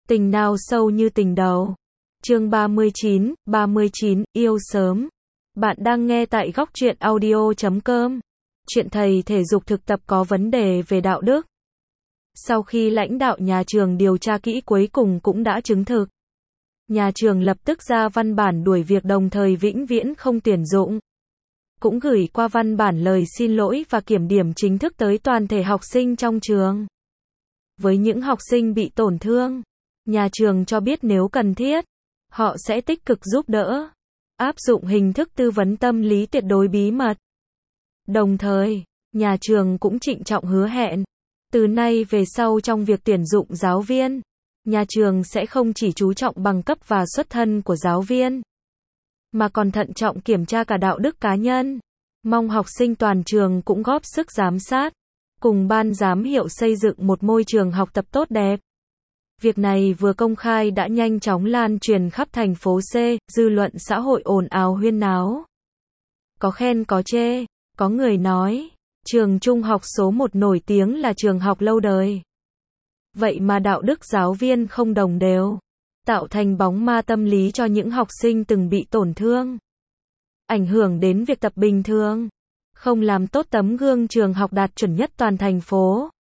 Tình nào sâu như tình đầu. Chương 39, yêu sớm. Bạn đang nghe tại góc truyện audio.com. Chuyện thầy thể dục thực tập có vấn đề về đạo đức. Sau khi lãnh đạo nhà trường điều tra kỹ cuối cùng cũng đã chứng thực. Nhà trường lập tức ra văn bản đuổi việc đồng thời vĩnh viễn không tuyển dụng. Cũng gửi qua văn bản lời xin lỗi và kiểm điểm chính thức tới toàn thể học sinh trong trường. Với những học sinh bị tổn thương, nhà trường cho biết nếu cần thiết, họ sẽ tích cực giúp đỡ, áp dụng hình thức tư vấn tâm lý tuyệt đối bí mật. Đồng thời, nhà trường cũng trịnh trọng hứa hẹn, từ nay về sau trong việc tuyển dụng giáo viên, nhà trường sẽ không chỉ chú trọng bằng cấp và xuất thân của giáo viên, mà còn thận trọng kiểm tra cả đạo đức cá nhân. Mong học sinh toàn trường cũng góp sức giám sát, cùng ban giám hiệu xây dựng một môi trường học tập tốt đẹp. Việc này vừa công khai đã nhanh chóng lan truyền khắp thành phố C, dư luận xã hội ồn ào huyên náo. Có khen có chê, có người nói, trường trung học số 1 nổi tiếng là trường học lâu đời. Vậy mà đạo đức giáo viên không đồng đều, tạo thành bóng ma tâm lý cho những học sinh từng bị tổn thương. Ảnh hưởng đến việc tập bình thường, không làm tốt tấm gương trường học đạt chuẩn nhất toàn thành phố.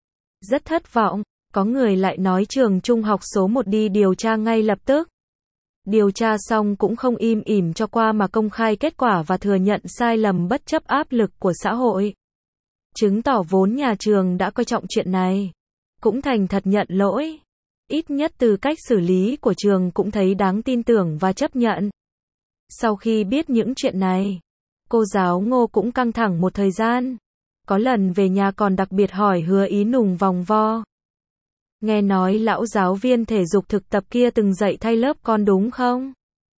Rất thất vọng, có người lại nói trường trung học số 1 đi điều tra ngay lập tức. Điều tra xong cũng không im ỉm cho qua mà công khai kết quả và thừa nhận sai lầm bất chấp áp lực của xã hội. Chứng tỏ vốn nhà trường đã coi trọng chuyện này, cũng thành thật nhận lỗi. Ít nhất từ cách xử lý của trường cũng thấy đáng tin tưởng và chấp nhận. Sau khi biết những chuyện này, cô giáo Ngô cũng căng thẳng một thời gian. Có lần về nhà còn đặc biệt hỏi Hứa Ý Nùng vòng vo. Nghe nói lão giáo viên thể dục thực tập kia từng dạy thay lớp con đúng không?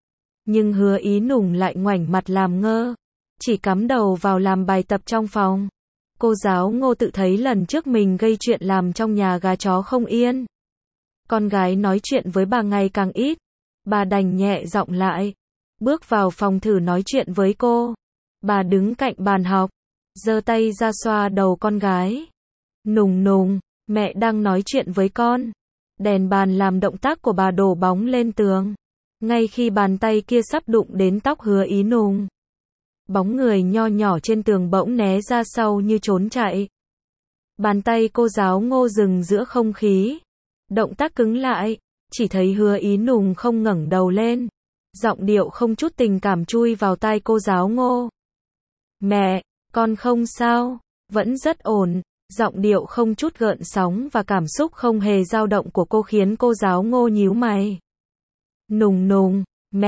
Nhưng Hứa Ý Nùng lại ngoảnh mặt làm ngơ, chỉ cắm đầu vào làm bài tập trong phòng. Cô giáo Ngô tự thấy lần trước mình gây chuyện làm trong nhà gà chó không yên. Con gái nói chuyện với bà ngày càng ít, bà đành nhẹ giọng lại, bước vào phòng thử nói chuyện với cô. Bà đứng cạnh bàn học, giơ tay ra xoa đầu con gái. Nùng nùng, mẹ đang nói chuyện với con. Đèn bàn làm động tác của bà đổ bóng lên tường. Ngay khi bàn tay kia sắp đụng đến tóc Hứa Ý Nùng, bóng người nho nhỏ trên tường bỗng né ra sau như trốn chạy. Bàn tay cô giáo Ngô dừng giữa không khí. Động tác cứng lại, chỉ thấy Hứa Ý Nùng không ngẩng đầu lên. Giọng điệu không chút tình cảm chui vào tai cô giáo Ngô. Mẹ, con không sao, vẫn rất ổn. Giọng điệu không chút gợn sóng và cảm xúc không hề dao động của cô khiến cô giáo Ngô nhíu mày. Nùng nùng,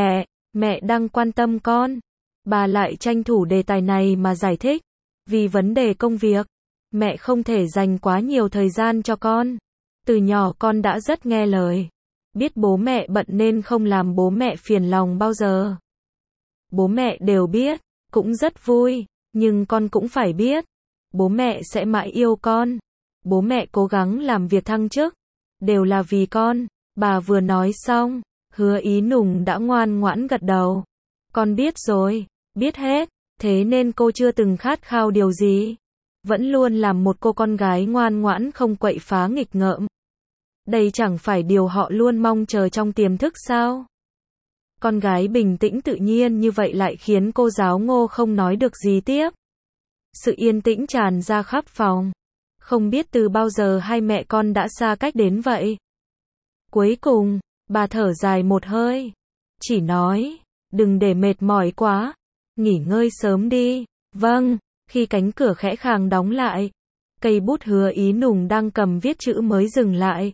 mẹ đang quan tâm con. Bà lại tranh thủ đề tài này mà giải thích. Vì vấn đề công việc, mẹ không thể dành quá nhiều thời gian cho con. Từ nhỏ con đã rất nghe lời. Biết bố mẹ bận nên không làm bố mẹ phiền lòng bao giờ. Bố mẹ đều biết, cũng rất vui, nhưng con cũng phải biết. Bố mẹ sẽ mãi yêu con. Bố mẹ cố gắng làm việc thăng chức, đều là vì con. Bà vừa nói xong, Hứa Ý Nùng đã ngoan ngoãn gật đầu. Con biết rồi, biết hết, thế nên cô chưa từng khát khao điều gì. Vẫn luôn làm một cô con gái ngoan ngoãn không quậy phá nghịch ngợm. Đây chẳng phải điều họ luôn mong chờ trong tiềm thức sao? Con gái bình tĩnh tự nhiên như vậy lại khiến cô giáo Ngô không nói được gì tiếp. Sự yên tĩnh tràn ra khắp phòng. Không biết từ bao giờ hai mẹ con đã xa cách đến vậy. Cuối cùng, bà thở dài một hơi. Chỉ nói, đừng để mệt mỏi quá. Nghỉ ngơi sớm đi. Vâng, khi cánh cửa khẽ khàng đóng lại. Cây bút Hứa Ý Nùng đang cầm viết chữ mới dừng lại.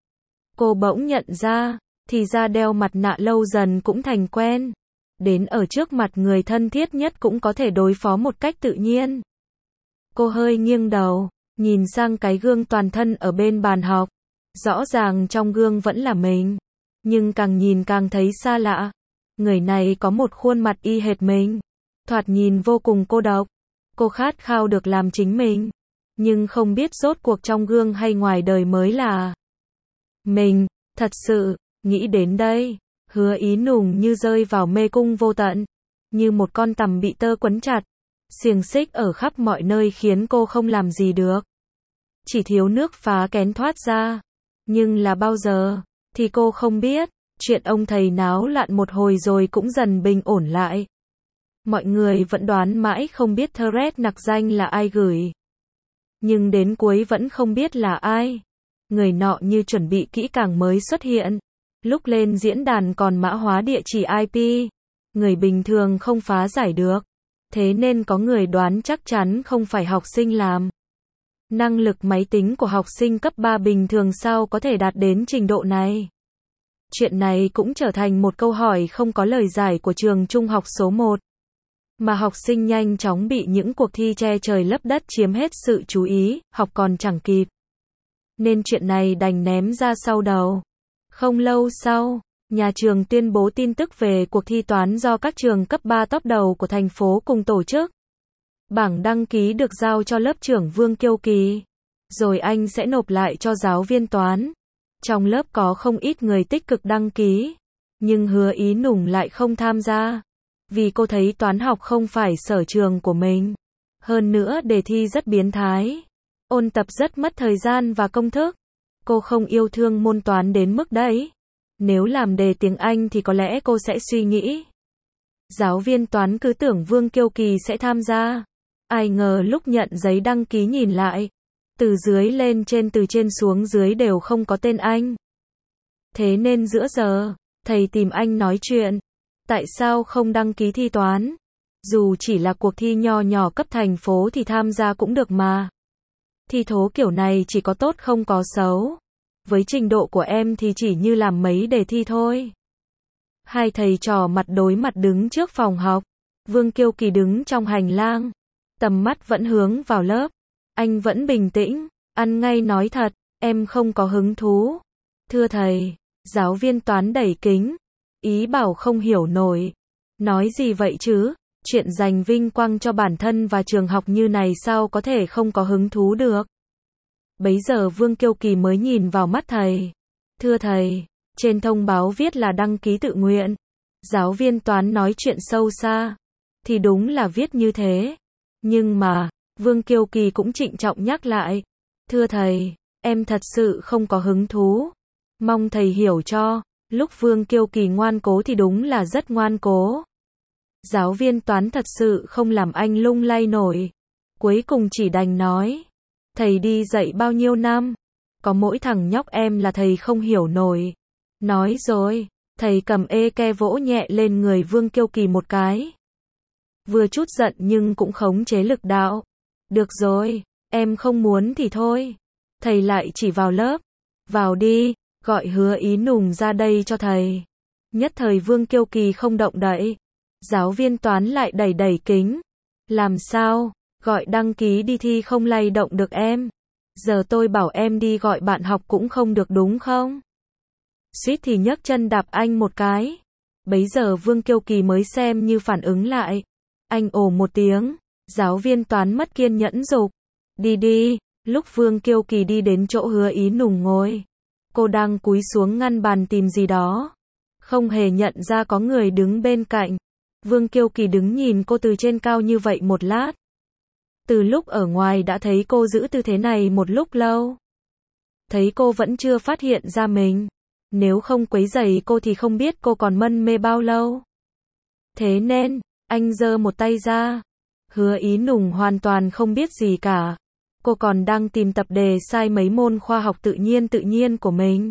Cô bỗng nhận ra, thì ra đeo mặt nạ lâu dần cũng thành quen. Đến ở trước mặt người thân thiết nhất cũng có thể đối phó một cách tự nhiên. Cô hơi nghiêng đầu, nhìn sang cái gương toàn thân ở bên bàn học. Rõ ràng trong gương vẫn là mình, nhưng càng nhìn càng thấy xa lạ. Người này có một khuôn mặt y hệt mình, thoạt nhìn vô cùng cô độc. Cô khát khao được làm chính mình, nhưng không biết rốt cuộc trong gương hay ngoài đời mới là mình. Thật sự, nghĩ đến đây, Hứa Ý Nùng như rơi vào mê cung vô tận, như một con tằm bị tơ quấn chặt. Xiềng xích ở khắp mọi nơi khiến cô không làm gì được. Chỉ thiếu nước phá kén thoát ra. Nhưng là bao giờ, Thì cô không biết, chuyện ông thầy náo loạn một hồi rồi cũng dần bình ổn lại. Mọi người vẫn đoán mãi không biết thread nặc danh là ai gửi. Nhưng đến cuối vẫn không biết là ai. Người nọ như chuẩn bị kỹ càng mới xuất hiện. Lúc lên diễn đàn còn mã hóa địa chỉ IP. Người bình thường không phá giải được. Thế nên có người đoán chắc chắn không phải học sinh làm. Năng lực máy tính của học sinh cấp 3 bình thường sao có thể đạt đến trình độ này? Chuyện này cũng trở thành một câu hỏi không có lời giải của trường trung học số 1. Mà học sinh nhanh chóng bị những cuộc thi che trời lấp đất chiếm hết sự chú ý, học còn chẳng kịp. Nên chuyện này đành ném ra sau đầu. Không lâu sau, nhà trường tuyên bố tin tức về cuộc thi toán do các trường cấp 3 top đầu của thành phố cùng tổ chức. Bảng đăng ký được giao cho lớp trưởng Vương Kiêu Kỳ. Rồi anh sẽ nộp lại cho giáo viên toán. Trong lớp có không ít người tích cực đăng ký. Nhưng Hứa Ý Nùng lại không tham gia. Vì cô thấy toán học không phải sở trường của mình. Hơn nữa đề thi rất biến thái. Ôn tập rất mất thời gian và công thức. Cô không yêu thương môn toán đến mức đấy. Nếu làm đề tiếng Anh thì có lẽ cô sẽ suy nghĩ. Giáo viên toán cứ tưởng Vương Kiêu Kỳ sẽ tham gia. Ai ngờ lúc nhận giấy đăng ký nhìn lại. Từ dưới lên trên từ trên xuống dưới đều không có tên anh. Thế nên giữa giờ, thầy tìm anh nói chuyện. Tại sao không đăng ký thi toán? Dù chỉ là cuộc thi nho nhỏ cấp thành phố thì tham gia cũng được mà. Thi thố kiểu này chỉ có tốt không có xấu. Với trình độ của em thì chỉ như làm mấy đề thi thôi. Hai thầy trò mặt đối mặt đứng trước phòng học. Vương Kiêu Kỳ đứng trong hành lang. Tầm mắt vẫn hướng vào lớp. Anh vẫn bình tĩnh, ăn ngay nói thật, em không có hứng thú. Thưa thầy, giáo viên toán đẩy kính. Ý bảo không hiểu nổi. Nói gì vậy chứ? Chuyện giành vinh quang cho bản thân và trường học như này sao có thể không có hứng thú được? Bấy giờ Vương Kiêu Kỳ mới nhìn vào mắt thầy. Thưa thầy, trên thông báo viết là đăng ký tự nguyện. Giáo viên toán nói chuyện sâu xa. Thì đúng là viết như thế. Nhưng mà, Vương Kiêu Kỳ cũng trịnh trọng nhắc lại. Thưa thầy, em thật sự không có hứng thú. Mong thầy hiểu cho. Lúc Vương Kiêu Kỳ ngoan cố thì đúng là rất ngoan cố. Giáo viên toán thật sự không làm anh lung lay nổi. Cuối cùng chỉ đành nói. Thầy đi dạy bao nhiêu năm? Có mỗi thằng nhóc em là thầy không hiểu nổi. Nói rồi, thầy cầm ê-ke vỗ nhẹ lên người Vương Kiêu Kỳ một cái. Vừa chút giận nhưng cũng khống chế lực đạo. Được rồi, em không muốn thì thôi. Thầy lại chỉ vào lớp. Vào đi, gọi Hứa Ý Nùng ra đây cho thầy. Nhất thời Vương Kiêu Kỳ không động đậy. Giáo viên toán lại đẩy kính. Làm sao, gọi đăng ký đi thi không lay động được em. Giờ tôi bảo em đi gọi bạn học cũng không được đúng không? Suýt thì nhấc chân đạp anh một cái. Bấy giờ Vương Kiêu Kỳ mới xem như phản ứng lại. Anh ồ một tiếng. Giáo viên toán mất kiên nhẫn giục. Đi đi. Lúc Vương Kiêu Kỳ đi đến chỗ Hứa Ý Nùng ngồi. Cô đang cúi xuống ngăn bàn tìm gì đó. Không hề nhận ra có người đứng bên cạnh. Vương Kiêu Kỳ đứng nhìn cô từ trên cao như vậy một lát. Từ lúc ở ngoài đã thấy cô giữ tư thế này một lúc lâu. Thấy cô vẫn chưa phát hiện ra mình. Nếu không quấy rầy cô thì không biết cô còn mân mê bao lâu. Thế nên, anh giơ một tay ra. Hứa Ý Nùng hoàn toàn không biết gì cả. Cô còn đang tìm tập đề sai mấy môn khoa học tự nhiên của mình.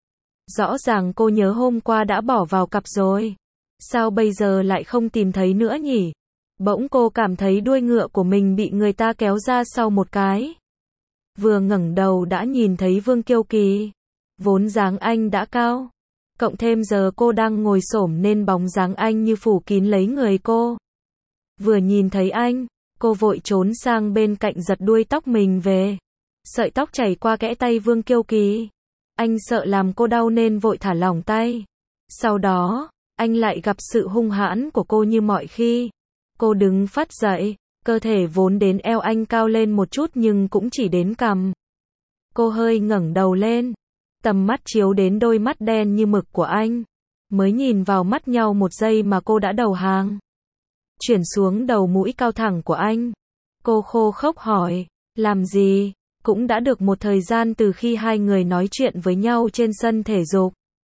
Rõ ràng cô nhớ hôm qua đã bỏ vào cặp rồi. Sao bây giờ lại không tìm thấy nữa nhỉ? Bỗng cô cảm thấy đuôi ngựa của mình bị người ta kéo ra sau một cái. Vừa ngẩng đầu đã nhìn thấy Vương Kiêu Kỳ. Vốn dáng anh đã cao. Cộng thêm giờ cô đang ngồi xổm nên bóng dáng anh như phủ kín lấy người cô. Vừa nhìn thấy anh, cô vội trốn sang bên cạnh giật đuôi tóc mình về. Sợi tóc chảy qua kẽ tay Vương Kiêu Kỳ. Anh sợ làm cô đau nên vội thả lỏng tay. Sau đó, anh lại gặp sự hung hãn của cô như mọi khi. Cô đứng phắt dậy, cơ thể vốn đến eo anh cao lên một chút nhưng cũng chỉ đến cằm. Cô hơi ngẩng đầu lên. Tầm mắt chiếu đến đôi mắt đen như mực của anh. Mới nhìn vào mắt nhau một giây mà cô đã đầu hàng. Chuyển xuống đầu mũi cao thẳng của anh. Cô khô khốc hỏi, làm gì? Cũng đã được một thời gian từ khi hai người nói chuyện với nhau trên sân thể dục.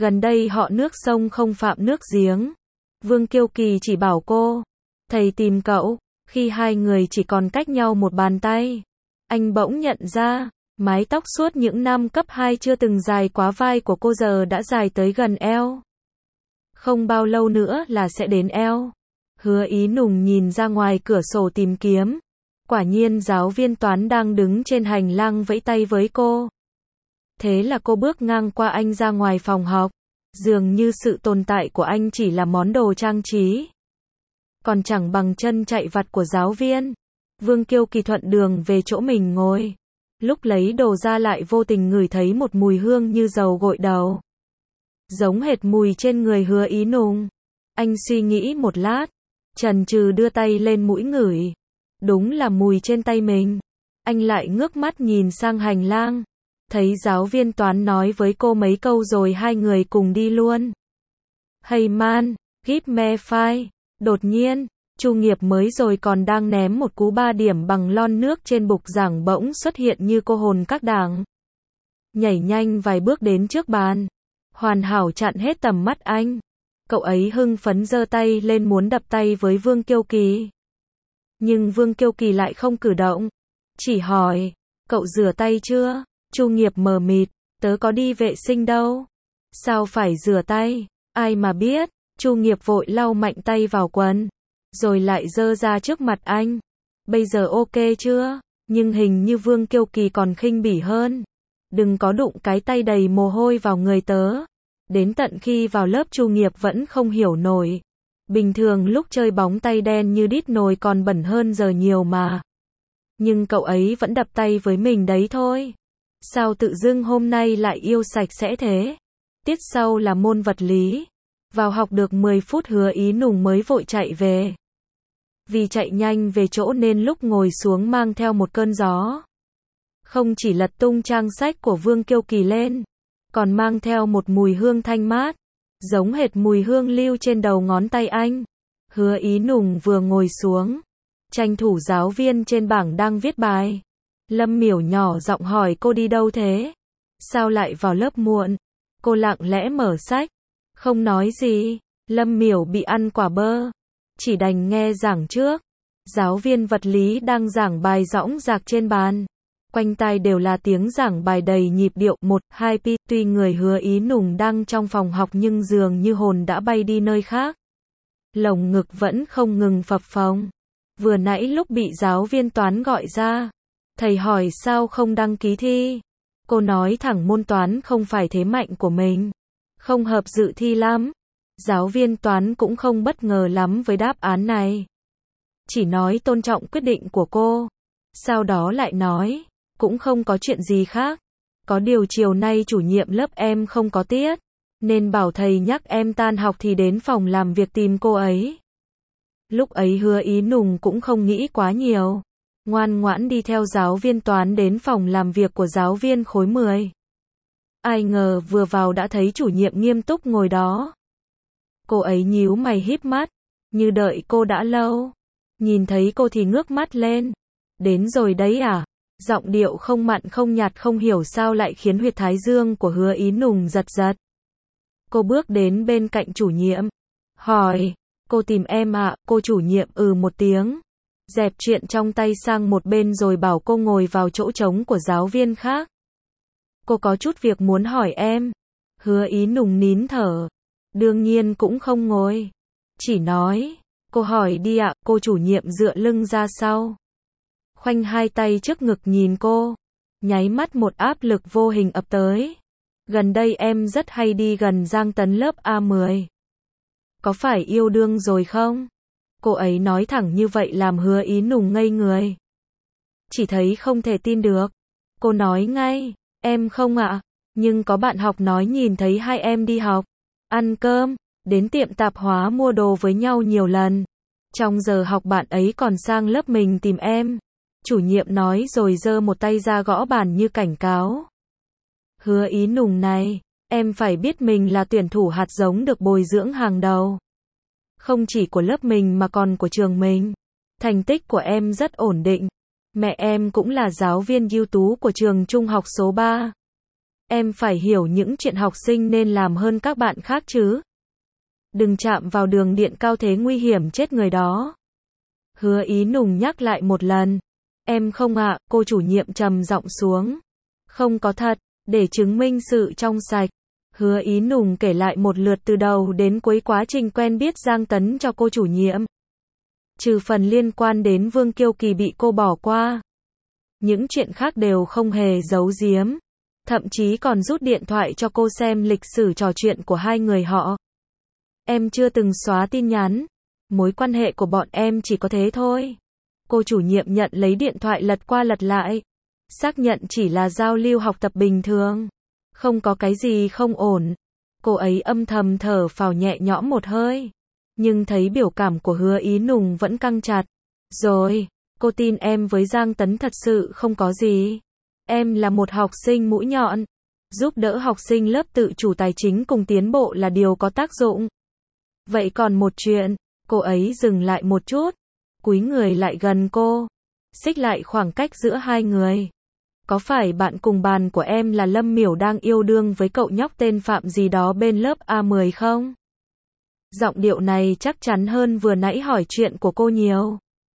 Gần đây họ nước sông không phạm nước giếng. Vương Kiêu Kỳ chỉ bảo cô, thầy tìm cậu, khi hai người chỉ còn cách nhau một bàn tay. Anh bỗng nhận ra, mái tóc suốt những năm cấp 2 chưa từng dài quá vai của cô giờ đã dài tới gần eo. Không bao lâu nữa là sẽ đến eo. Hứa Ý Nùng nhìn ra ngoài cửa sổ tìm kiếm. Quả nhiên giáo viên toán đang đứng trên hành lang vẫy tay với cô. Thế là cô bước ngang qua anh ra ngoài phòng học. Dường như sự tồn tại của anh chỉ là món đồ trang trí. Còn chẳng bằng chân chạy vặt của giáo viên. Vương Kiêu Kỳ thuận đường về chỗ mình ngồi. Lúc lấy đồ ra lại vô tình ngửi thấy một mùi hương như dầu gội đầu. Giống hệt mùi trên người Hứa Ý Nùng. Anh suy nghĩ một lát, chần chừ đưa tay lên mũi ngửi. Đúng là mùi trên tay mình. Anh lại ngước mắt nhìn sang hành lang. Thấy giáo viên toán nói với cô mấy câu rồi hai người cùng đi luôn. Hey man, give me five. Đột nhiên, Chu Nghiệp mới rồi còn đang ném một cú 3 điểm bằng lon nước trên bục giảng bỗng xuất hiện như cô hồn các đảng. Nhảy nhanh vài bước đến trước bàn. Hoàn hảo chặn hết tầm mắt anh. Cậu ấy hưng phấn giơ tay lên muốn đập tay với Vương Kiêu Kỳ. Nhưng Vương Kiêu Kỳ lại không cử động. Chỉ hỏi, cậu rửa tay chưa? Chu Nghiệp mờ mịt, tớ có đi vệ sinh đâu. Sao phải rửa tay? Ai mà biết. Chu Nghiệp vội lau mạnh tay vào quần. Rồi lại giơ ra trước mặt anh. Bây giờ ok chưa? Nhưng hình như Vương Kiêu Kỳ còn khinh bỉ hơn. Đừng có đụng cái tay đầy mồ hôi vào người tớ. Đến tận khi vào lớp Chu Nghiệp vẫn không hiểu nổi. Bình thường lúc chơi bóng tay đen như đít nồi còn bẩn hơn giờ nhiều mà. Nhưng cậu ấy vẫn đập tay với mình đấy thôi. Sao tự dưng hôm nay lại yêu sạch sẽ thế? Tiết sau là môn vật lý. Vào học được 10 phút Hứa Ý Nùng mới vội chạy về. Vì chạy nhanh về chỗ nên lúc ngồi xuống mang theo một cơn gió. Không chỉ lật tung trang sách của Vương Kiêu Kỳ lên, còn mang theo một mùi hương thanh mát, giống hệt mùi hương lưu trên đầu ngón tay anh. Hứa Ý Nùng vừa ngồi xuống, tranh thủ giáo viên trên bảng đang viết bài. Lâm Miểu nhỏ giọng hỏi cô đi đâu thế? Sao lại vào lớp muộn? Cô lặng lẽ mở sách, không nói gì. Lâm Miểu bị ăn quả bơ, chỉ đành nghe giảng trước. Giáo viên vật lý đang giảng bài dõng dạc trên bàn. Quanh tai đều là tiếng giảng bài đầy nhịp điệu 1, 2 pi. Tuy người Hứa Ý Nùng đang trong phòng học nhưng dường như hồn đã bay đi nơi khác. Lồng ngực vẫn không ngừng phập phồng. Vừa nãy lúc bị giáo viên toán gọi ra, thầy hỏi sao không đăng ký thi. Cô nói thẳng môn toán không phải thế mạnh của mình, không hợp dự thi lắm. Giáo viên toán cũng không bất ngờ lắm với đáp án này. Chỉ nói tôn trọng quyết định của cô. Sau đó lại nói, cũng không có chuyện gì khác. Có điều chiều nay chủ nhiệm lớp em không có tiết, nên bảo thầy nhắc em tan học thì đến phòng làm việc tìm cô ấy. Lúc ấy Hứa Ý Nùng cũng không nghĩ quá nhiều. Ngoan ngoãn đi theo giáo viên toán đến phòng làm việc của giáo viên khối 10. Ai ngờ vừa vào đã thấy chủ nhiệm nghiêm túc ngồi đó. Cô ấy nhíu mày híp mắt, như đợi cô đã lâu. Nhìn thấy cô thì ngước mắt lên. Đến rồi đấy à? Giọng điệu không mặn không nhạt không hiểu sao lại khiến huyệt thái dương của Hứa Ý Nùng giật giật. Cô bước đến bên cạnh chủ nhiệm, hỏi, cô tìm em ạ? Cô chủ nhiệm một tiếng, dẹp chuyện trong tay sang một bên rồi bảo cô ngồi vào chỗ trống của giáo viên khác. Cô có chút việc muốn hỏi em. Hứa Ý Nùng nín thở, đương nhiên cũng không ngồi, chỉ nói, cô hỏi đi ạ. Cô chủ nhiệm dựa lưng ra sau, khoanh hai tay trước ngực nhìn cô, nháy mắt một áp lực vô hình ập tới. Gần đây em rất hay đi gần Giang Tấn lớp A10. Có phải yêu đương rồi không? Cô ấy nói thẳng như vậy làm Hứa Ý Nùng ngây người. Chỉ thấy không thể tin được. Cô nói ngay, em không ạ. Nhưng có bạn học nói nhìn thấy hai em đi học, ăn cơm, đến tiệm tạp hóa mua đồ với nhau nhiều lần. Trong giờ học bạn ấy còn sang lớp mình tìm em. Chủ nhiệm nói rồi giơ một tay ra gõ bàn như cảnh cáo. Hứa Ý Nùng này, em phải biết mình là tuyển thủ hạt giống được bồi dưỡng hàng đầu. Không chỉ của lớp mình mà còn của trường mình. Thành tích của em rất ổn định. Mẹ em cũng là giáo viên ưu tú của trường trung học số 3. Em phải hiểu những chuyện học sinh nên làm hơn các bạn khác chứ. Đừng chạm vào đường điện cao thế nguy hiểm chết người đó. Hứa Ý Nùng nhắc lại một lần. Em không ạ, cô chủ nhiệm trầm giọng xuống. Không có thật, để chứng minh sự trong sạch. Hứa Ý Nùng kể lại một lượt từ đầu đến cuối quá trình quen biết Giang Tấn cho cô chủ nhiệm. Trừ phần liên quan đến Vương Kiêu Kỳ bị cô bỏ qua. Những chuyện khác đều không hề giấu giếm. Thậm chí còn rút điện thoại cho cô xem lịch sử trò chuyện của hai người họ. Em chưa từng xóa tin nhắn. Mối quan hệ của bọn em chỉ có thế thôi. Cô chủ nhiệm nhận lấy điện thoại lật qua lật lại. Xác nhận chỉ là giao lưu học tập bình thường. Không có cái gì không ổn. Cô ấy âm thầm thở phào nhẹ nhõm một hơi. Nhưng thấy biểu cảm của Hứa Ý Nùng vẫn căng chặt. Rồi, cô tin em với Giang Tấn thật sự không có gì. Em là một học sinh mũi nhọn. Giúp đỡ học sinh lớp tự chủ tài chính cùng tiến bộ là điều có tác dụng. Vậy còn một chuyện, cô ấy dừng lại một chút. Cúi người lại gần cô. Xích lại khoảng cách giữa hai người. Có phải bạn cùng bàn của em là Lâm Miểu đang yêu đương với cậu nhóc tên Phạm gì đó bên lớp A10 không? Giọng điệu này chắc chắn hơn vừa nãy hỏi chuyện của cô nhiều.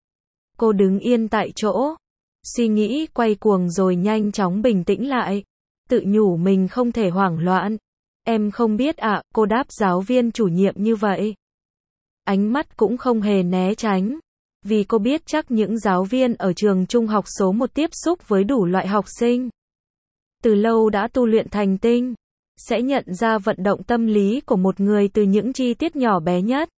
Cô đứng yên tại chỗ. Suy nghĩ quay cuồng rồi nhanh chóng bình tĩnh lại. Tự nhủ mình không thể hoảng loạn. Em không biết ạ, cô đáp giáo viên chủ nhiệm như vậy. Ánh mắt cũng không hề né tránh. Vì cô biết chắc những giáo viên ở trường trung học số 1 tiếp xúc với đủ loại học sinh. Từ lâu đã tu luyện thành tinh. Sẽ nhận ra vận động tâm lý của một người từ những chi tiết nhỏ bé nhất.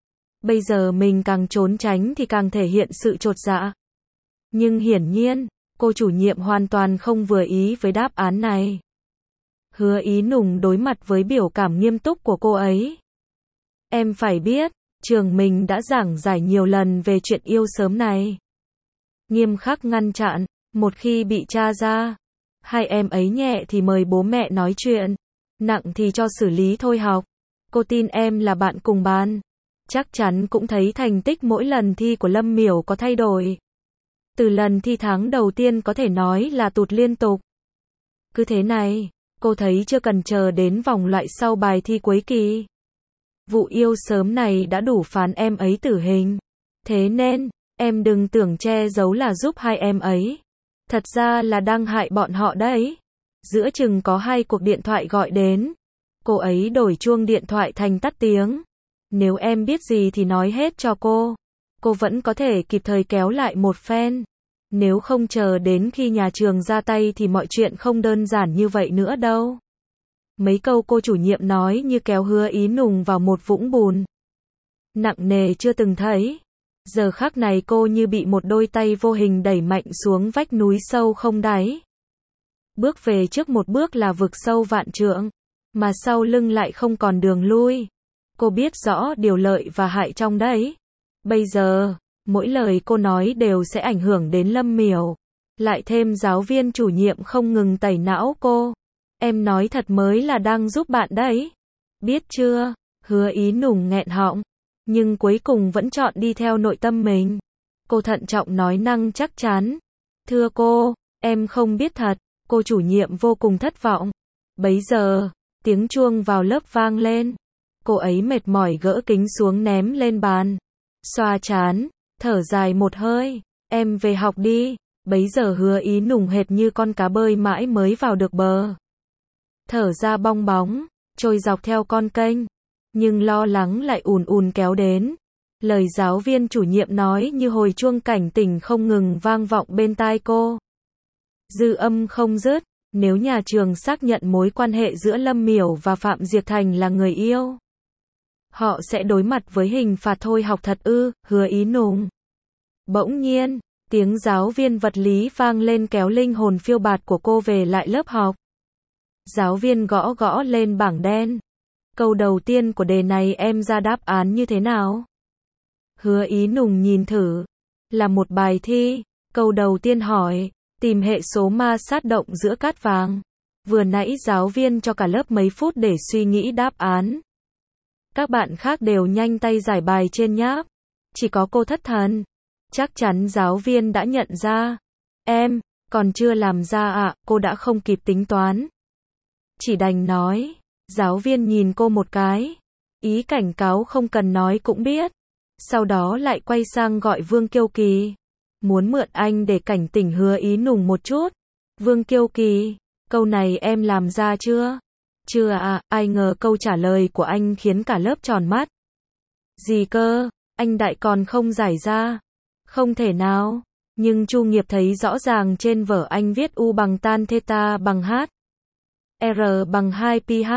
Bây giờ mình càng trốn tránh thì càng thể hiện sự chột dạ. Nhưng hiển nhiên, cô chủ nhiệm hoàn toàn không vừa ý với đáp án này. Hứa Ý Nùng đối mặt với biểu cảm nghiêm túc của cô ấy. Em phải biết, trường mình đã giảng giải nhiều lần về chuyện yêu sớm này. Nghiêm khắc ngăn chặn, một khi bị tra ra. Hai em ấy nhẹ thì mời bố mẹ nói chuyện, nặng thì cho xử lý thôi học. Cô tin em là bạn cùng ban. Chắc chắn cũng thấy thành tích mỗi lần thi của Lâm Miểu có thay đổi. Từ lần thi tháng đầu tiên có thể nói là tụt liên tục. Cứ thế này, cô thấy chưa cần chờ đến vòng loại sau bài thi cuối kỳ. Vụ yêu sớm này đã đủ phán em ấy tử hình. Thế nên, em đừng tưởng che giấu là giúp hai em ấy. Thật ra là đang hại bọn họ đấy. Giữa chừng có 2 cuộc điện thoại gọi đến. Cô ấy đổi chuông điện thoại thành tắt tiếng. Nếu em biết gì thì nói hết cho cô. Cô vẫn có thể kịp thời kéo lại một phen. Nếu không chờ đến khi nhà trường ra tay thì mọi chuyện không đơn giản như vậy nữa đâu. Mấy câu cô chủ nhiệm nói như kéo Hứa Ý Nùng vào một vũng bùn nặng nề chưa từng thấy. Giờ khắc này cô như bị một đôi tay vô hình đẩy mạnh xuống vách núi sâu không đáy. Bước về trước một bước là vực sâu vạn trượng, mà sau lưng lại không còn đường lui. Cô biết rõ điều lợi và hại trong đấy. Bây giờ, mỗi lời cô nói đều sẽ ảnh hưởng đến Lâm Miểu. Lại thêm giáo viên chủ nhiệm không ngừng tẩy não cô. Em nói thật mới là đang giúp bạn đấy. Biết chưa? Hứa Ý Nùng nghẹn họng. Nhưng cuối cùng vẫn chọn đi theo nội tâm mình. Cô thận trọng nói năng chắc chắn. Thưa cô, em không biết thật. Cô chủ nhiệm vô cùng thất vọng. Bấy giờ, tiếng chuông vào lớp vang lên. Cô ấy mệt mỏi gỡ kính xuống ném lên bàn. Xoa trán, thở dài một hơi. Em về học đi. Bấy giờ Hứa Ý Nùng hệt như con cá bơi mãi mới vào được bờ. Thở ra bong bóng, trôi dọc theo con kênh. Nhưng lo lắng lại ùn ùn kéo đến. Lời giáo viên chủ nhiệm nói như hồi chuông cảnh tỉnh không ngừng vang vọng bên tai cô. Dư âm không dứt. Nếu nhà trường xác nhận mối quan hệ giữa Lâm Miểu và Phạm Diệp Thành là người yêu, họ sẽ đối mặt với hình phạt thôi học thật ư? Hứa Ý Nùng. Bỗng nhiên, tiếng giáo viên vật lý vang lên kéo linh hồn phiêu bạt của cô về lại lớp học. Giáo viên gõ gõ lên bảng đen. Câu đầu tiên của đề này em ra đáp án như thế nào? Hứa Ý Nùng nhìn thử. Là một bài thi. Câu đầu tiên hỏi, tìm hệ số ma sát động giữa cát vàng. Vừa nãy giáo viên cho cả lớp mấy phút để suy nghĩ đáp án. Các bạn khác đều nhanh tay giải bài trên nháp. Chỉ có cô thất thần. Chắc chắn giáo viên đã nhận ra. Em, còn chưa làm ra ạ, cô đã không kịp tính toán. chỉ đành nói. Giáo viên nhìn cô một cái, ý cảnh cáo không cần nói cũng biết. Sau đó lại quay sang gọi Vương Kiêu Kỳ. Muốn mượn anh để cảnh tỉnh Hứa Ý Nùng một chút. Vương Kiêu Kỳ, câu này em làm ra chưa? Chưa à, ai ngờ câu trả lời của anh khiến cả lớp tròn mắt. Gì cơ, anh đại còn không giải ra. Không thể nào, nhưng Chu Nghiệp thấy rõ ràng trên vở anh viết U bằng tan theta bằng H. R bằng 2 pH.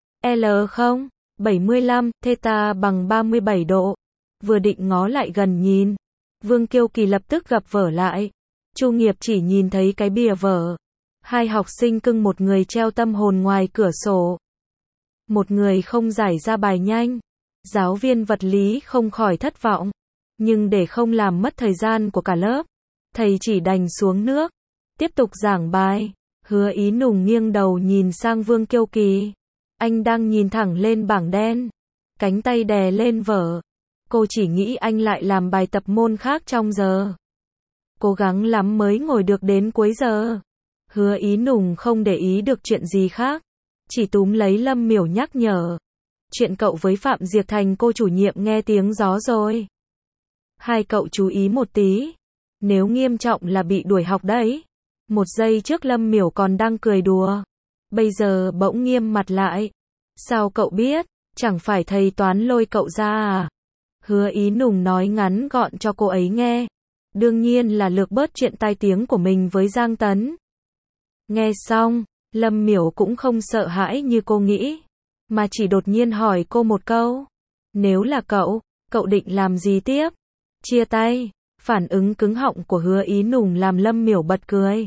L không, 75, theta bằng 37 độ. Vừa định ngó lại gần nhìn, Vương Kiêu Kỳ lập tức gập vở lại. Chu Nghiệp chỉ nhìn thấy cái bìa vở. Hai học sinh cưng, một người treo tâm hồn ngoài cửa sổ, một người không giải ra bài nhanh. Giáo viên vật lý không khỏi thất vọng, nhưng để không làm mất thời gian của cả lớp, thầy chỉ đành xuống nước, tiếp tục giảng bài. Hứa Ý Nùng nghiêng đầu nhìn sang Vương Kiêu Kỳ. Anh đang nhìn thẳng lên bảng đen, cánh tay đè lên vở. Cô chỉ nghĩ anh lại làm bài tập môn khác trong giờ. Cố gắng lắm mới ngồi được đến cuối giờ. Hứa Ý Nùng không để ý được chuyện gì khác, chỉ túm lấy Lâm Miểu nhắc nhở. Chuyện cậu với Phạm Diệp Thành cô chủ nhiệm nghe tiếng gió rồi. Hai cậu chú ý một tí, nếu nghiêm trọng là bị đuổi học đấy. Một giây trước Lâm Miểu còn đang cười đùa, bây giờ bỗng nghiêm mặt lại. Sao cậu biết, chẳng phải thầy toán lôi cậu ra à? Hứa Ý Nùng nói ngắn gọn cho cô ấy nghe. Đương nhiên là lược bớt chuyện tai tiếng của mình với Giang Tấn. Nghe xong, Lâm Miểu cũng không sợ hãi như cô nghĩ, mà chỉ đột nhiên hỏi cô một câu. Nếu là cậu định làm gì tiếp? Chia tay. Phản ứng cứng họng của Hứa Ý Nùng làm Lâm Miểu bật cười.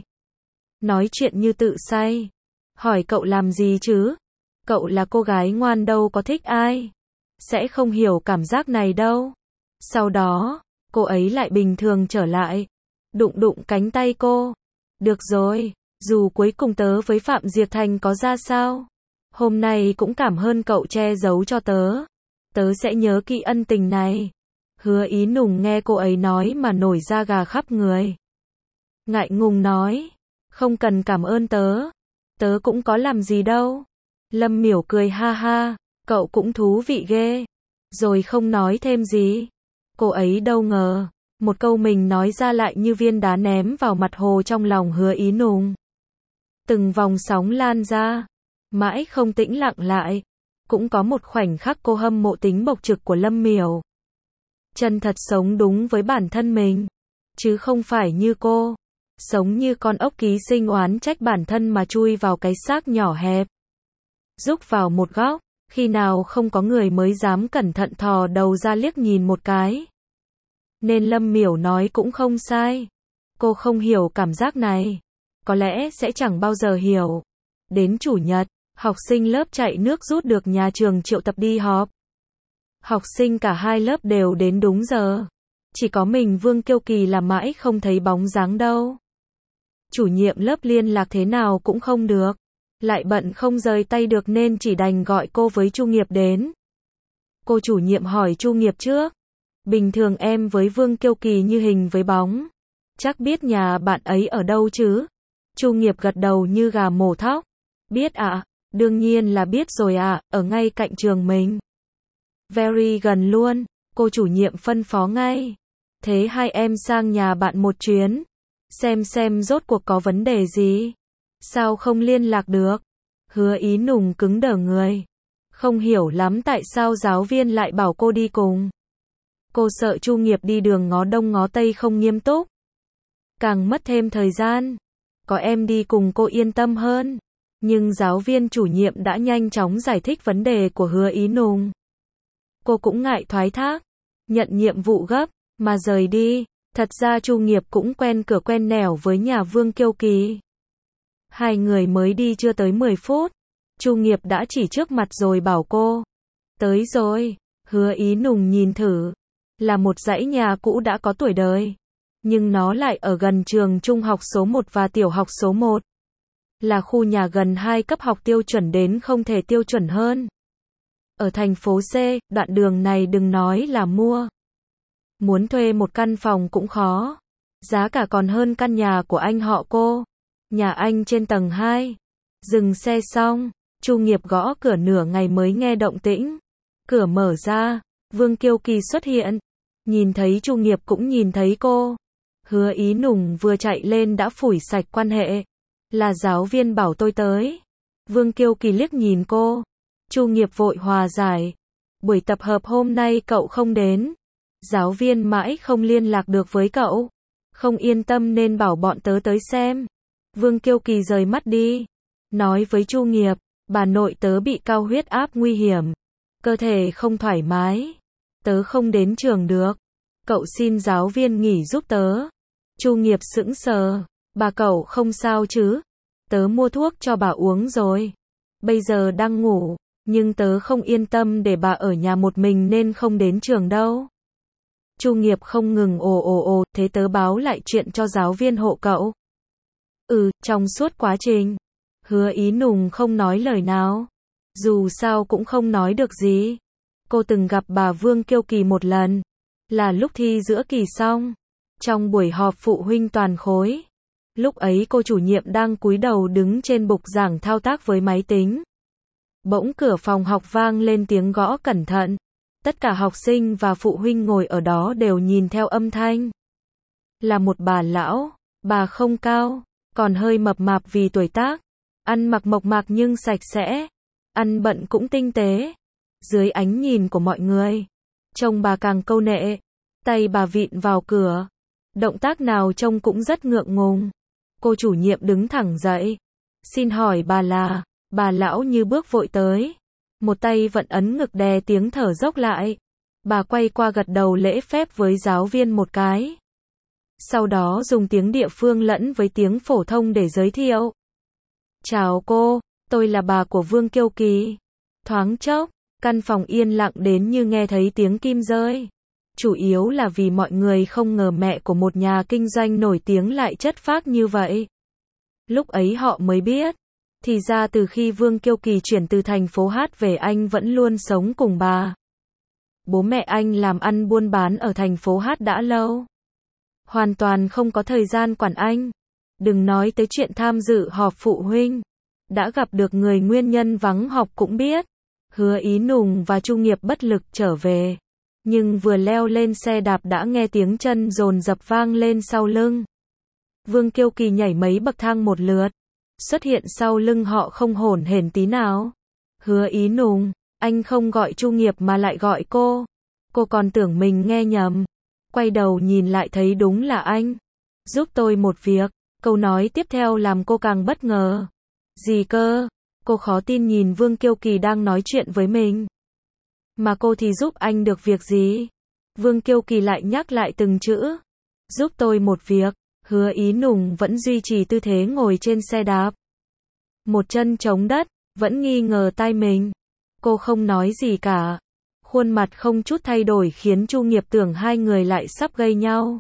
Nói chuyện như tự say. Hỏi cậu làm gì chứ? Cậu là cô gái ngoan đâu có thích ai. Sẽ không hiểu cảm giác này đâu. Sau đó, cô ấy lại bình thường trở lại. Đụng cánh tay cô. Được rồi, dù cuối cùng tớ với Phạm Diệp Thành có ra sao, hôm nay cũng cảm ơn cậu che giấu cho tớ. Tớ sẽ nhớ kỹ ân tình này. Hứa Ý Nùng nghe cô ấy nói mà nổi da gà khắp người. Ngại ngùng nói. Không cần cảm ơn tớ. Tớ cũng có làm gì đâu. Lâm Miểu cười ha ha. Cậu cũng thú vị ghê. Rồi không nói thêm gì. Cô ấy đâu ngờ, một câu mình nói ra lại như viên đá ném vào mặt hồ trong lòng Hứa Ý Nùng. Từng vòng sóng lan ra, mãi không tĩnh lặng lại. Cũng có một khoảnh khắc cô hâm mộ tính bộc trực của Lâm Miểu. Chân thật sống đúng với bản thân mình, chứ không phải như cô, sống như con ốc ký sinh oán trách bản thân mà chui vào cái xác nhỏ hẹp, rúc vào một góc, khi nào không có người mới dám cẩn thận thò đầu ra liếc nhìn một cái. Nên Lâm Miểu nói cũng không sai. Cô không hiểu cảm giác này, có lẽ sẽ chẳng bao giờ hiểu. Đến chủ nhật, học sinh lớp chạy nước rút được nhà trường triệu tập đi họp. Học sinh cả hai lớp đều đến đúng giờ. Chỉ có mình Vương Kiêu Kỳ là mãi không thấy bóng dáng đâu. Chủ nhiệm lớp liên lạc thế nào cũng không được, lại bận không rời tay được nên chỉ đành gọi cô với Chu Nghiệp đến. Cô chủ nhiệm hỏi Chu Nghiệp trước. Bình thường em với Vương Kiêu Kỳ như hình với bóng. Chắc biết nhà bạn ấy ở đâu chứ? Chu Nghiệp gật đầu như gà mổ thóc. Biết ạ, đương nhiên là biết rồi ạ, ở ngay cạnh trường mình. Very gần luôn, cô chủ nhiệm phân phó ngay. Thế hai em sang nhà bạn một chuyến, xem rốt cuộc có vấn đề gì. Sao không liên lạc được? Hứa Ý Nùng cứng đờ người. Không hiểu lắm tại sao giáo viên lại bảo cô đi cùng. Cô sợ Chu Nghiệp đi đường ngó đông ngó tây không nghiêm túc, càng mất thêm thời gian. Có em đi cùng cô yên tâm hơn. Nhưng giáo viên chủ nhiệm đã nhanh chóng giải thích vấn đề của Hứa Ý Nùng. Cô cũng ngại thoái thác, nhận nhiệm vụ gấp, mà rời đi. Thật ra Chu Nghiệp cũng quen cửa quen nẻo với nhà Vương Kiêu Kỳ. Hai người mới đi chưa tới 10 phút. Chu Nghiệp đã chỉ trước mặt rồi bảo cô. Tới rồi. Hứa Ý Nùng nhìn thử. Là một dãy nhà cũ đã có tuổi đời. Nhưng nó lại ở gần trường trung học số 1 và tiểu học số 1. Là khu nhà gần 2 cấp học tiêu chuẩn đến không thể tiêu chuẩn hơn. Ở thành phố C, đoạn đường này đừng nói là mua. Muốn thuê một căn phòng cũng khó. Giá cả còn hơn căn nhà của anh họ cô. Nhà anh trên tầng 2. Dừng xe xong, Chu Nghiệp gõ cửa nửa ngày mới nghe động tĩnh. Cửa mở ra, Vương Kiêu Kỳ xuất hiện. Nhìn thấy Chu Nghiệp cũng nhìn thấy cô. Hứa Ý Nùng vừa chạy lên đã phủi sạch quan hệ. Là giáo viên bảo tôi tới. Vương Kiêu Kỳ liếc nhìn cô. Chu Nghiệp vội hòa giải. Buổi tập hợp hôm nay cậu không đến. Giáo viên mãi không liên lạc được với cậu. Không yên tâm nên bảo bọn tớ tới xem. Vương Kiêu Kỳ rời mắt đi. Nói với Chu Nghiệp, bà nội tớ bị cao huyết áp nguy hiểm. Cơ thể không thoải mái. Tớ không đến trường được. Cậu xin giáo viên nghỉ giúp tớ. Chu Nghiệp sững sờ. Bà cậu không sao chứ? Tớ mua thuốc cho bà uống rồi. Bây giờ đang ngủ. Nhưng tớ không yên tâm để bà ở nhà một mình nên không đến trường đâu. Chu Nghiệp không ngừng ồ, thế tớ báo lại chuyện cho giáo viên hộ cậu. Trong suốt quá trình. Hứa Ý Nùng không nói lời nào. Dù sao cũng không nói được gì. Cô từng gặp bà Vương Kiêu Kỳ một lần. Là lúc thi giữa kỳ xong. Trong buổi họp phụ huynh toàn khối. Lúc ấy cô chủ nhiệm đang cúi đầu đứng trên bục giảng thao tác với máy tính. Bỗng cửa phòng học vang lên tiếng gõ cẩn thận. Tất cả học sinh và phụ huynh ngồi ở đó đều nhìn theo âm thanh. Là một bà lão, bà không cao, còn hơi mập mạp vì tuổi tác. Ăn mặc mộc mạc nhưng sạch sẽ. Ăn bận cũng tinh tế. Dưới ánh nhìn của mọi người, trông bà càng câu nệ. Tay bà vịn vào cửa. Động tác nào trông cũng rất ngượng ngùng. Cô chủ nhiệm đứng thẳng dậy. Xin hỏi bà là... Bà lão như bước vội tới. Một tay vẫn ấn ngực đè tiếng thở dốc lại. Bà quay qua gật đầu lễ phép với giáo viên một cái. Sau đó dùng tiếng địa phương lẫn với tiếng phổ thông để giới thiệu. Chào cô, tôi là bà của Vương Kiêu Kỳ. Thoáng chốc, căn phòng yên lặng đến như nghe thấy tiếng kim rơi. Chủ yếu là vì mọi người không ngờ mẹ của một nhà kinh doanh nổi tiếng lại chất phác như vậy. Lúc ấy họ mới biết. Thì ra từ khi Vương Kiêu Kỳ chuyển từ thành phố Hát về anh vẫn luôn sống cùng bà. Bố mẹ anh làm ăn buôn bán ở thành phố Hát đã lâu. Hoàn toàn không có thời gian quản anh. Đừng nói tới chuyện tham dự họp phụ huynh. Đã gặp được người nguyên nhân vắng học cũng biết. Hứa Ý Nùng và Chu Nghiệp bất lực trở về. Nhưng vừa leo lên xe đạp đã nghe tiếng chân dồn dập vang lên sau lưng. Vương Kiêu Kỳ nhảy mấy bậc thang một lượt. Xuất hiện sau lưng họ không hổn hển tí nào. Hứa Ý Nùng, anh không gọi Chu Nghiệp mà lại gọi cô. Cô còn tưởng mình nghe nhầm. Quay đầu nhìn lại thấy đúng là anh. Giúp tôi một việc. Câu nói tiếp theo làm cô càng bất ngờ. Gì cơ? Cô khó tin nhìn Vương Kiêu Kỳ đang nói chuyện với mình. Mà cô thì giúp anh được việc gì? Vương Kiêu Kỳ lại nhắc lại từng chữ. Giúp tôi một việc. Hứa Ý Nùng vẫn duy trì tư thế ngồi trên xe đạp. Một chân chống đất, vẫn nghi ngờ tai mình. Cô không nói gì cả. Khuôn mặt không chút thay đổi khiến Chu Nghiệp tưởng hai người lại sắp gây nhau.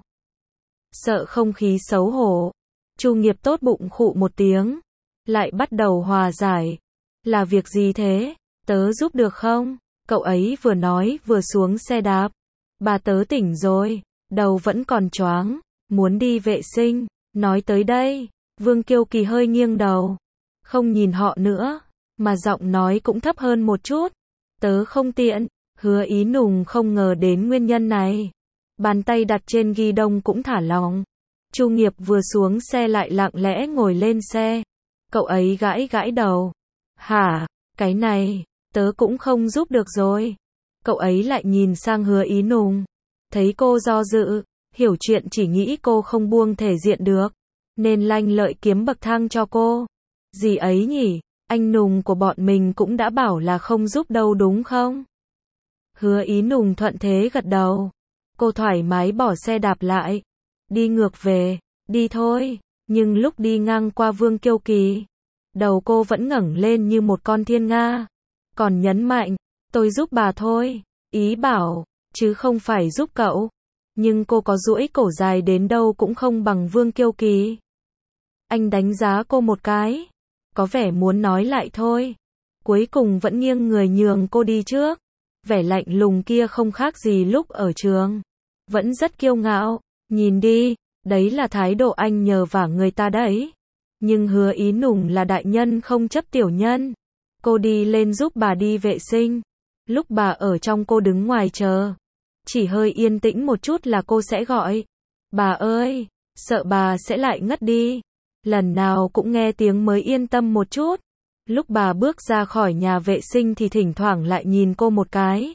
Sợ không khí xấu hổ. Chu Nghiệp tốt bụng khụ một tiếng. Lại bắt đầu hòa giải. Là việc gì thế? Tớ giúp được không? Cậu ấy vừa nói vừa xuống xe đạp. Bà tớ tỉnh rồi. Đầu vẫn còn choáng. Muốn đi vệ sinh. Nói tới đây. Vương Kiêu Kỳ hơi nghiêng đầu. Không nhìn họ nữa. Mà giọng nói cũng thấp hơn một chút. Tớ không tiện. Hứa Ý Nùng không ngờ đến nguyên nhân này. Bàn tay đặt trên ghi đông cũng thả lỏng. Chu Nghiệp vừa xuống xe lại lặng lẽ ngồi lên xe. Cậu ấy gãi gãi đầu. Hả? Cái này, tớ cũng không giúp được rồi. Cậu ấy lại nhìn sang Hứa Ý Nùng. Thấy cô do dự, hiểu chuyện chỉ nghĩ cô không buông thể diện được. Nên lanh lợi kiếm bậc thang cho cô. Gì ấy nhỉ? Anh Nùng của bọn mình cũng đã bảo là không giúp đâu đúng không? Hứa Ý Nùng thuận thế gật đầu. Cô thoải mái bỏ xe đạp lại. Đi ngược về. Đi thôi. Nhưng lúc đi ngang qua Vương Kiêu Kỳ, đầu cô vẫn ngẩng lên như một con thiên nga. Còn nhấn mạnh, tôi giúp bà thôi. Ý bảo, chứ không phải giúp cậu. Nhưng cô có duỗi cổ dài đến đâu cũng không bằng Vương Kiêu Kỳ. Anh đánh giá cô một cái. Có vẻ muốn nói lại thôi. Cuối cùng vẫn nghiêng người nhường cô đi trước. Vẻ lạnh lùng kia không khác gì lúc ở trường. Vẫn rất kiêu ngạo. Nhìn đi, đấy là thái độ anh nhờ vả người ta đấy. Nhưng Hứa Ý Nùng là đại nhân không chấp tiểu nhân. Cô đi lên giúp bà đi vệ sinh. Lúc bà ở trong cô đứng ngoài chờ. Chỉ hơi yên tĩnh một chút là cô sẽ gọi. Bà ơi, sợ bà sẽ lại ngất đi. Lần nào cũng nghe tiếng mới yên tâm một chút. Lúc bà bước ra khỏi nhà vệ sinh thì thỉnh thoảng lại nhìn cô một cái.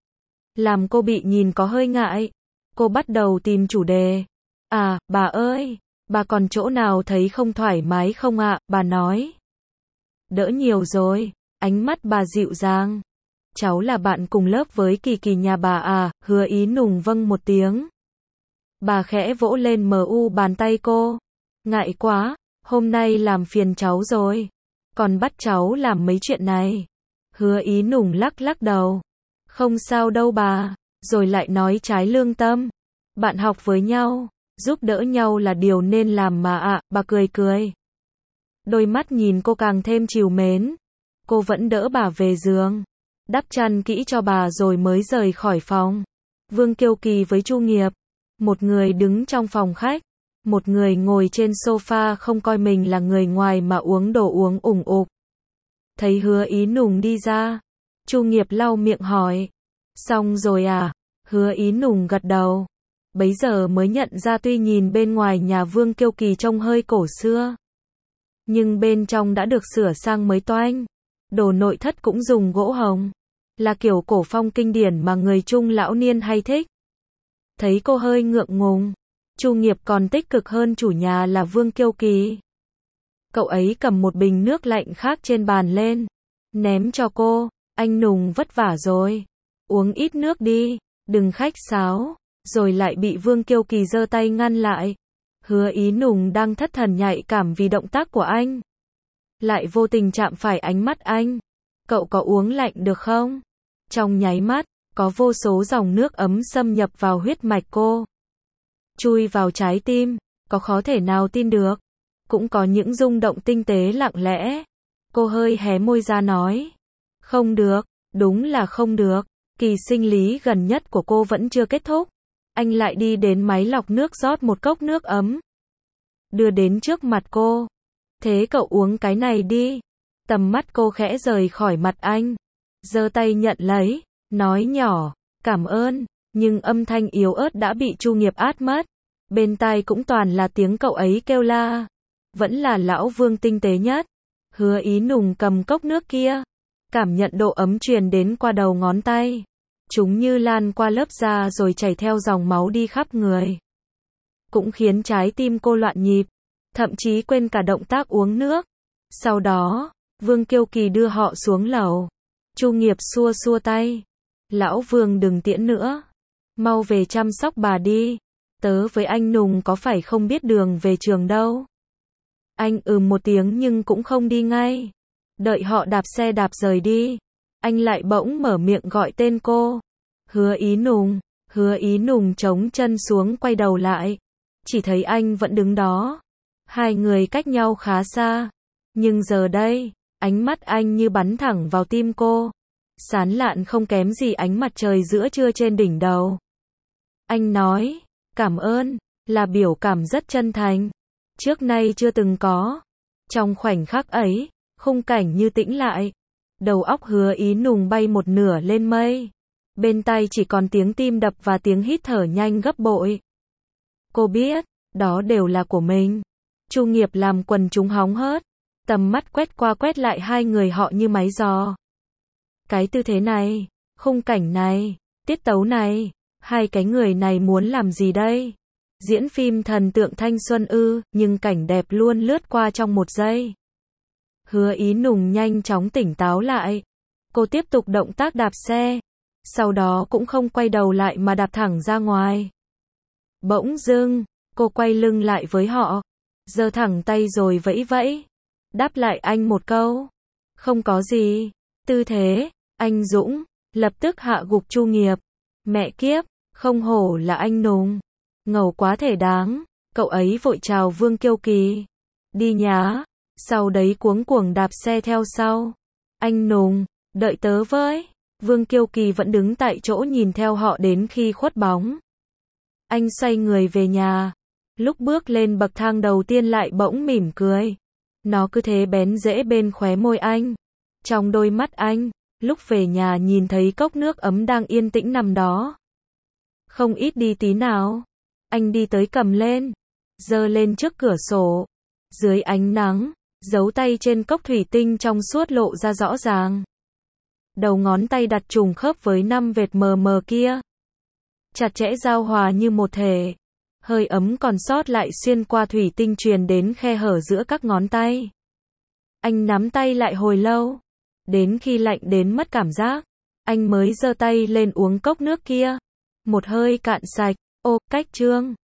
Làm cô bị nhìn có hơi ngại. Cô bắt đầu tìm chủ đề. À, bà ơi, bà còn chỗ nào thấy không thoải mái không ạ? Bà nói. Đỡ nhiều rồi, ánh mắt bà dịu dàng. Cháu là bạn cùng lớp với Kỳ Kỳ nhà bà à? Hứa Ý Nùng vâng một tiếng. Bà khẽ vỗ lên bàn tay cô. Ngại quá, hôm nay làm phiền cháu rồi. Còn bắt cháu làm mấy chuyện này. Hứa Ý Nùng lắc lắc đầu. Không sao đâu bà. Rồi lại nói trái lương tâm. Bạn học với nhau, giúp đỡ nhau là điều nên làm mà ạ. Bà cười cười. Đôi mắt nhìn cô càng thêm trìu mến. Cô vẫn đỡ bà về giường. Đắp chăn kỹ cho bà rồi mới rời khỏi phòng. Vương Kiêu Kỳ với Chu Nghiệp. Một người đứng trong phòng khách. Một người ngồi trên sofa không coi mình là người ngoài mà uống đồ uống ủng ục. Thấy Hứa Ý Nùng đi ra. Chu Nghiệp lau miệng hỏi. Xong rồi à? Hứa Ý Nùng gật đầu. Bấy giờ mới nhận ra tuy nhìn bên ngoài nhà Vương Kiêu Kỳ trông hơi cổ xưa. Nhưng bên trong đã được sửa sang mới toanh. Đồ nội thất cũng dùng gỗ hồng. Là kiểu cổ phong kinh điển mà người Trung lão niên hay thích. Thấy cô hơi ngượng ngùng. Chu Nghiệp còn tích cực hơn chủ nhà là Vương Kiêu Kỳ. Cậu ấy cầm một bình nước lạnh khác trên bàn lên. Ném cho cô. Anh Nùng vất vả rồi. Uống ít nước đi. Đừng khách sáo. Rồi lại bị Vương Kiêu Kỳ giơ tay ngăn lại. Hứa Ý Nùng đang thất thần nhạy cảm vì động tác của anh. Lại vô tình chạm phải ánh mắt anh. Cậu có uống lạnh được không? Trong nháy mắt, có vô số dòng nước ấm xâm nhập vào huyết mạch cô. Chui vào trái tim, có khó thể nào tin được. Cũng có những rung động tinh tế lặng lẽ. Cô hơi hé môi ra nói. Không được, đúng là không được. Kỳ sinh lý gần nhất của cô vẫn chưa kết thúc. Anh lại đi đến máy lọc nước rót một cốc nước ấm. Đưa đến trước mặt cô. Thế cậu uống cái này đi. Tầm mắt cô khẽ rời khỏi mặt anh. Giơ tay nhận lấy, nói nhỏ, cảm ơn. Nhưng âm thanh yếu ớt đã bị Chu Nghiệp át mất. Bên tai cũng toàn là tiếng cậu ấy kêu la. Vẫn là lão Vương tinh tế nhất. Hứa Ý Nùng cầm cốc nước kia. Cảm nhận độ ấm truyền đến qua đầu ngón tay. Chúng như lan qua lớp da rồi chảy theo dòng máu đi khắp người. Cũng khiến trái tim cô loạn nhịp. Thậm chí quên cả động tác uống nước. Sau đó, Vương Kiêu Kỳ đưa họ xuống lầu. Chu Nghiệp xua xua tay. Lão Vương đừng tiễn nữa. Mau về chăm sóc bà đi. Tớ với anh Nùng có phải không biết đường về trường đâu. Anh một tiếng nhưng cũng không đi ngay. Đợi họ đạp xe đạp rời đi. Anh lại bỗng mở miệng gọi tên cô. Hứa Ý Nùng. Hứa Ý Nùng chống chân xuống quay đầu lại. Chỉ thấy anh vẫn đứng đó. Hai người cách nhau khá xa. Nhưng giờ đây, ánh mắt anh như bắn thẳng vào tim cô. Sán lạn không kém gì ánh mặt trời giữa trưa trên đỉnh đầu. Anh nói, cảm ơn, là biểu cảm rất chân thành. Trước nay chưa từng có. Trong khoảnh khắc ấy, khung cảnh như tĩnh lại. Đầu óc Hứa Ý Nùng bay một nửa lên mây. Bên tai chỉ còn tiếng tim đập và tiếng hít thở nhanh gấp bội. Cô biết, đó đều là của mình. Chu Nghiệp làm quần chúng hóng hớt. Tầm mắt quét qua quét lại hai người họ như máy giò. Cái tư thế này, khung cảnh này, tiết tấu này, hai cái người này muốn làm gì đây? Diễn phim thần tượng thanh xuân ư, nhưng cảnh đẹp luôn lướt qua trong một giây. Hứa Ý Nùng nhanh chóng tỉnh táo lại. Cô tiếp tục động tác đạp xe. Sau đó cũng không quay đầu lại mà đạp thẳng ra ngoài. Bỗng dưng, cô quay lưng lại với họ. Giơ thẳng tay rồi vẫy vẫy. Đáp lại anh một câu. Không có gì. Tư thế, anh Dũng, lập tức hạ gục Chu Nghiệp. Mẹ kiếp, không hổ là anh Nùng. Ngầu quá thể đáng. Cậu ấy vội chào Vương Kiêu Kỳ. Đi nhá. Sau đấy cuống cuồng đạp xe theo sau. Anh Nùng, đợi tớ với. Vương Kiêu Kỳ vẫn đứng tại chỗ nhìn theo họ đến khi khuất bóng. Anh xoay người về nhà. Lúc bước lên bậc thang đầu tiên lại bỗng mỉm cười. Nó cứ thế bén rễ bên khóe môi anh. Trong đôi mắt anh, lúc về nhà nhìn thấy cốc nước ấm đang yên tĩnh nằm đó. Không ít đi tí nào. Anh đi tới cầm lên, giơ lên trước cửa sổ. Dưới ánh nắng, dấu tay trên cốc thủy tinh trong suốt lộ ra rõ ràng. Đầu ngón tay đặt trùng khớp với 5 vệt mờ mờ kia. Chặt chẽ giao hòa như một thể. Hơi ấm còn sót lại xuyên qua thủy tinh truyền đến khe hở giữa các ngón tay. Anh nắm tay lại hồi lâu. Đến khi lạnh đến mất cảm giác, anh mới giơ tay lên uống cốc nước kia. Một hơi cạn sạch. Ô, cách chương.